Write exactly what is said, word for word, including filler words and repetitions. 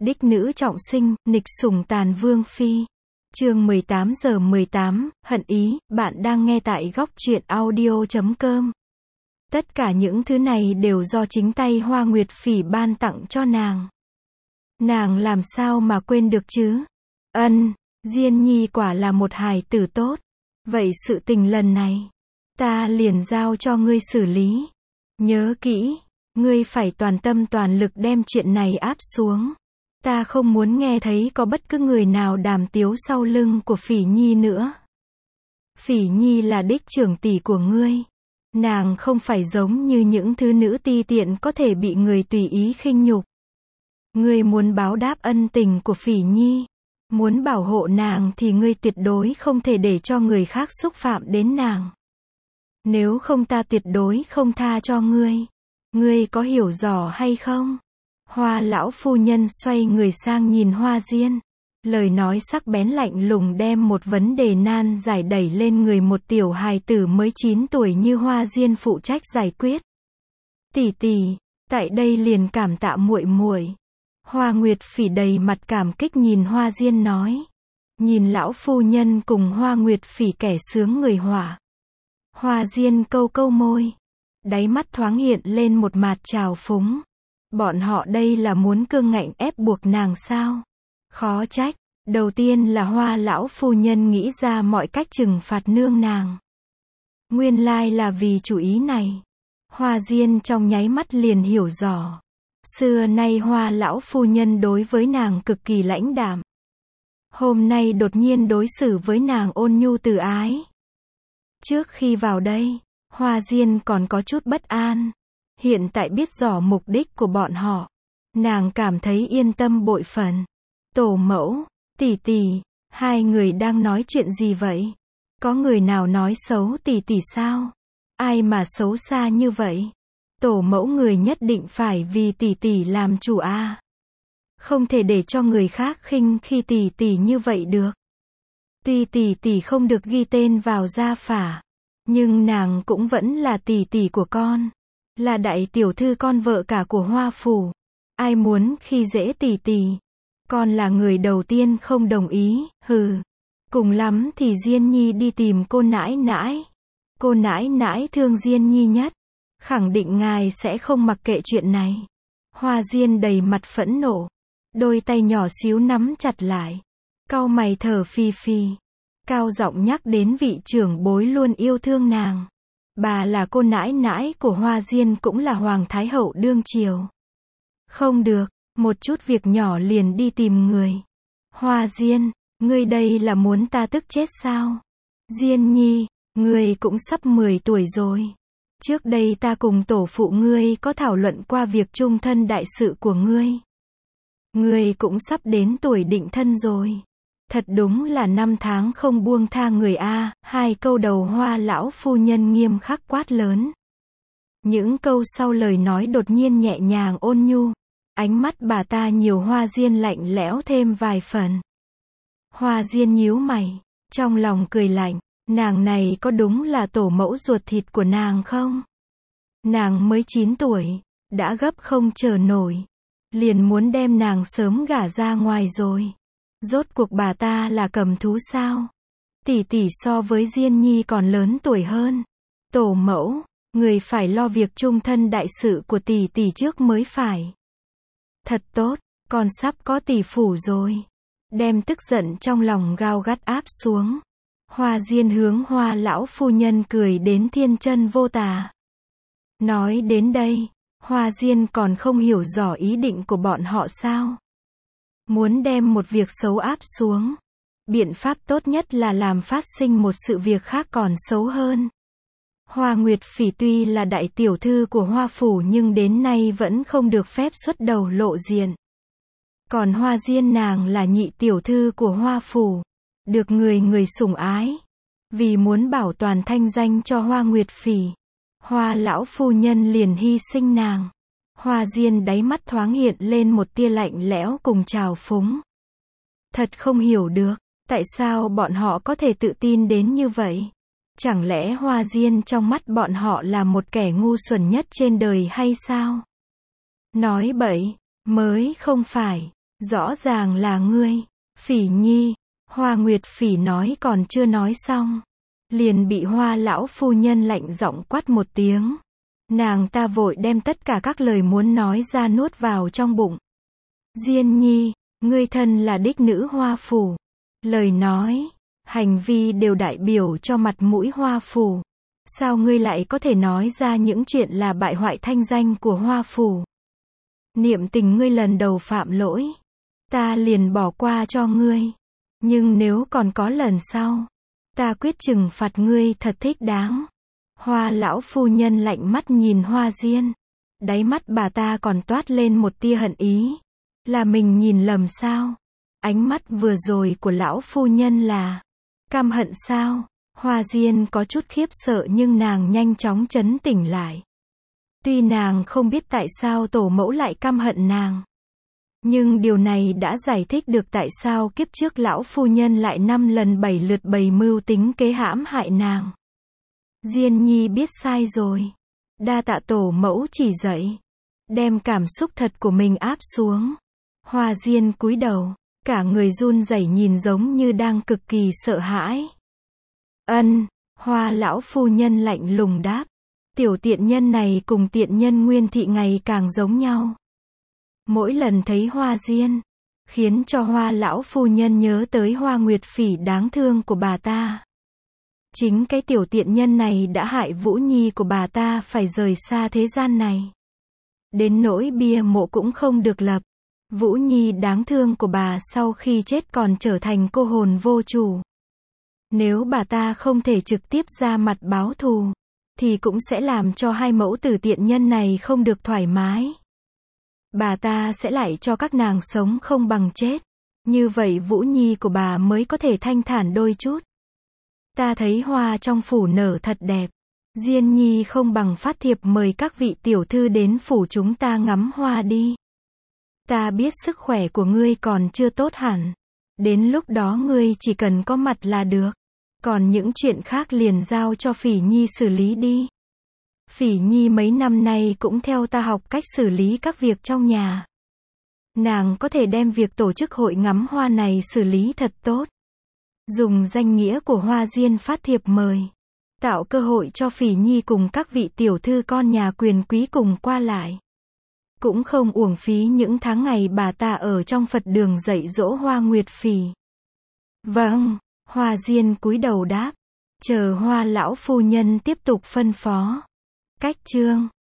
Đích nữ trọng sinh, nghịch sủng tàn vương phi. Chương mười tám giờ mười tám, hận ý, bạn đang nghe tại góc truyện audio chấm com. Tất cả những thứ này đều do chính tay Hoa Nguyệt Phỉ ban tặng cho nàng. Nàng làm sao mà quên được chứ? Ân, Diên Nhi quả là một hài tử tốt. Vậy sự tình lần này, ta liền giao cho ngươi xử lý. Nhớ kỹ, ngươi phải toàn tâm toàn lực đem chuyện này áp xuống. Ta không muốn nghe thấy có bất cứ người nào đàm tiếu sau lưng của Phỉ Nhi nữa. Phỉ Nhi là đích trưởng tỷ của ngươi. Nàng không phải giống như những thứ nữ ti tiện có thể bị người tùy ý khinh nhục. Ngươi muốn báo đáp ân tình của Phỉ Nhi, muốn bảo hộ nàng thì ngươi tuyệt đối không thể để cho người khác xúc phạm đến nàng. Nếu không ta tuyệt đối không tha cho ngươi. Ngươi có hiểu rõ hay không? Hoa lão phu nhân xoay người sang nhìn Hoa Diên. Lời nói sắc bén lạnh lùng đem một vấn đề nan giải đẩy lên người một tiểu hài tử mới chín tuổi như Hoa Diên phụ trách giải quyết. Tỷ tỷ, tại đây liền cảm tạ muội muội. Hoa Nguyệt Phỉ đầy mặt cảm kích nhìn Hoa Diên nói. Nhìn lão phu nhân cùng Hoa Nguyệt Phỉ kẻ sướng người họa. Hoa Diên câu câu môi. Đáy mắt thoáng hiện lên một mạt trào phúng. Bọn họ đây là muốn cương ngạnh ép buộc nàng sao? Khó trách. Đầu tiên là Hoa lão phu nhân nghĩ ra mọi cách trừng phạt nương nàng. Nguyên lai là vì chủ ý này. Hoa Diên trong nháy mắt liền hiểu rõ. Xưa nay Hoa lão phu nhân đối với nàng cực kỳ lãnh đạm. Hôm nay đột nhiên đối xử với nàng ôn nhu từ ái. Trước khi vào đây, Hoa Diên còn có chút bất an. Hiện tại biết rõ mục đích của bọn họ, nàng cảm thấy yên tâm bội phần. Tổ mẫu, tỷ tỷ, hai người đang nói chuyện gì vậy? Có người nào nói xấu tỷ tỷ sao? Ai mà xấu xa như vậy? Tổ mẫu người nhất định phải vì tỷ tỷ làm chủ a. À? Không thể để cho người khác khinh khi tỷ tỷ như vậy được. Tuy tỷ tỷ không được ghi tên vào gia phả, nhưng nàng cũng vẫn là tỷ tỷ của con. Là đại tiểu thư con vợ cả của Hoa phủ. Ai muốn khi dễ tỷ tỷ? Con là người đầu tiên không đồng ý, hừ. Cùng lắm thì Diên Nhi đi tìm cô nãi nãi. Cô nãi nãi thương Diên Nhi nhất. Khẳng định ngài sẽ không mặc kệ chuyện này. Hoa Diên đầy mặt phẫn nộ. Đôi tay nhỏ xíu nắm chặt lại. Cau mày thở phì phì. Cao giọng nhắc đến vị trưởng bối luôn yêu thương nàng. Bà là cô nãi nãi của Hoa Diên cũng là Hoàng Thái Hậu đương triều. Không được, một chút việc nhỏ liền đi tìm người. Hoa Diên, ngươi đây là muốn ta tức chết sao? Diên Nhi, ngươi cũng sắp mười tuổi rồi. Trước đây ta cùng tổ phụ ngươi có thảo luận qua việc chung thân đại sự của ngươi. Ngươi cũng sắp đến tuổi định thân rồi. Thật đúng là năm tháng không buông tha người a. Hai câu đầu Hoa lão phu nhân nghiêm khắc quát lớn. Những câu sau lời nói đột nhiên nhẹ nhàng ôn nhu. Ánh mắt bà ta nhiều Hoa Diên lạnh lẽo thêm vài phần. Hoa Diên nhíu mày, trong lòng cười lạnh. Nàng này có đúng là tổ mẫu ruột thịt của nàng không? Nàng mới chín tuổi, đã gấp không chờ nổi. Liền muốn đem nàng sớm gả ra ngoài rồi. Rốt cuộc bà ta là cầm thú sao? Tỷ tỷ so với Diên Nhi còn lớn tuổi hơn. Tổ mẫu, người phải lo việc chung thân đại sự của tỷ tỷ trước mới phải. Thật tốt, con sắp có tỷ phủ rồi. Đem tức giận trong lòng gao gắt áp xuống. Hoa Diên hướng Hoa lão phu nhân cười đến thiên chân vô tà. Nói đến đây, Hoa Diên còn không hiểu rõ ý định của bọn họ sao? Muốn đem một việc xấu áp xuống. Biện pháp tốt nhất là làm phát sinh một sự việc khác còn xấu hơn. Hoa Nguyệt Phỉ tuy là đại tiểu thư của Hoa phủ nhưng đến nay vẫn không được phép xuất đầu lộ diện. Còn Hoa Diên nàng là nhị tiểu thư của Hoa phủ, được người người sủng ái. Vì muốn bảo toàn thanh danh cho Hoa Nguyệt Phỉ, Hoa lão phu nhân liền hy sinh nàng. Hoa Diên đáy mắt thoáng hiện lên một tia lạnh lẽo cùng trào phúng. Thật không hiểu được, tại sao bọn họ có thể tự tin đến như vậy? Chẳng lẽ Hoa Diên trong mắt bọn họ là một kẻ ngu xuẩn nhất trên đời hay sao? Nói bậy, mới không phải. Rõ ràng là ngươi. Phỉ Nhi. Hoa Nguyệt Phỉ nói còn chưa nói xong. Liền bị Hoa lão phu nhân lạnh giọng quát một tiếng. Nàng ta vội đem tất cả các lời muốn nói ra nuốt vào trong bụng. Diên Nhi, ngươi thân là đích nữ Hoa phủ. Lời nói, hành vi đều đại biểu cho mặt mũi Hoa phủ. Sao ngươi lại có thể nói ra những chuyện là bại hoại thanh danh của Hoa phủ? Niệm tình ngươi lần đầu phạm lỗi, ta liền bỏ qua cho ngươi. Nhưng nếu còn có lần sau, ta quyết trừng phạt ngươi thật thích đáng. Hoa lão phu nhân lạnh mắt nhìn Hoa Diên. Đáy mắt bà ta còn toát lên một tia hận ý. Là mình nhìn lầm sao? Ánh mắt vừa rồi của lão phu nhân là căm hận sao? Hoa Diên có chút khiếp sợ nhưng nàng nhanh chóng trấn tỉnh lại. Tuy nàng không biết tại sao tổ mẫu lại căm hận nàng, nhưng điều này đã giải thích được tại sao kiếp trước lão phu nhân lại năm lần bảy lượt bày mưu tính kế hãm hại nàng. Diên Nhi biết sai rồi. Đa tạ tổ mẫu chỉ dạy. Đem cảm xúc thật của mình áp xuống. Hoa Diên cúi đầu, cả người run rẩy nhìn giống như đang cực kỳ sợ hãi. Ân, Hoa lão phu nhân lạnh lùng đáp. Tiểu tiện nhân này cùng tiện nhân Nguyên Thị ngày càng giống nhau. Mỗi lần thấy Hoa Diên, khiến cho Hoa lão phu nhân nhớ tới Hoa Nguyệt Phỉ đáng thương của bà ta. Chính cái tiểu tiện nhân này đã hại Vũ Nhi của bà ta phải rời xa thế gian này. Đến nỗi bia mộ cũng không được lập. Vũ Nhi đáng thương của bà sau khi chết còn trở thành cô hồn vô chủ. Nếu bà ta không thể trực tiếp ra mặt báo thù, thì cũng sẽ làm cho hai mẫu tử tiện nhân này không được thoải mái. Bà ta sẽ lại cho các nàng sống không bằng chết. Như vậy Vũ Nhi của bà mới có thể thanh thản đôi chút. Ta thấy hoa trong phủ nở thật đẹp. Diên Nhi không bằng phát thiệp mời các vị tiểu thư đến phủ chúng ta ngắm hoa đi. Ta biết sức khỏe của ngươi còn chưa tốt hẳn. Đến lúc đó ngươi chỉ cần có mặt là được. Còn những chuyện khác liền giao cho Phỉ Nhi xử lý đi. Phỉ Nhi mấy năm nay cũng theo ta học cách xử lý các việc trong nhà. Nàng có thể đem việc tổ chức hội ngắm hoa này xử lý thật tốt. Dùng danh nghĩa của Hoa Diên phát thiệp mời. Tạo cơ hội cho Phỉ Nhi cùng các vị tiểu thư con nhà quyền quý cùng qua lại. Cũng không uổng phí những tháng ngày bà ta ở trong Phật đường dạy dỗ Hoa Nguyệt Phỉ. Vâng, Hoa Diên cúi đầu đáp. Chờ Hoa lão phu nhân tiếp tục phân phó. Cách chương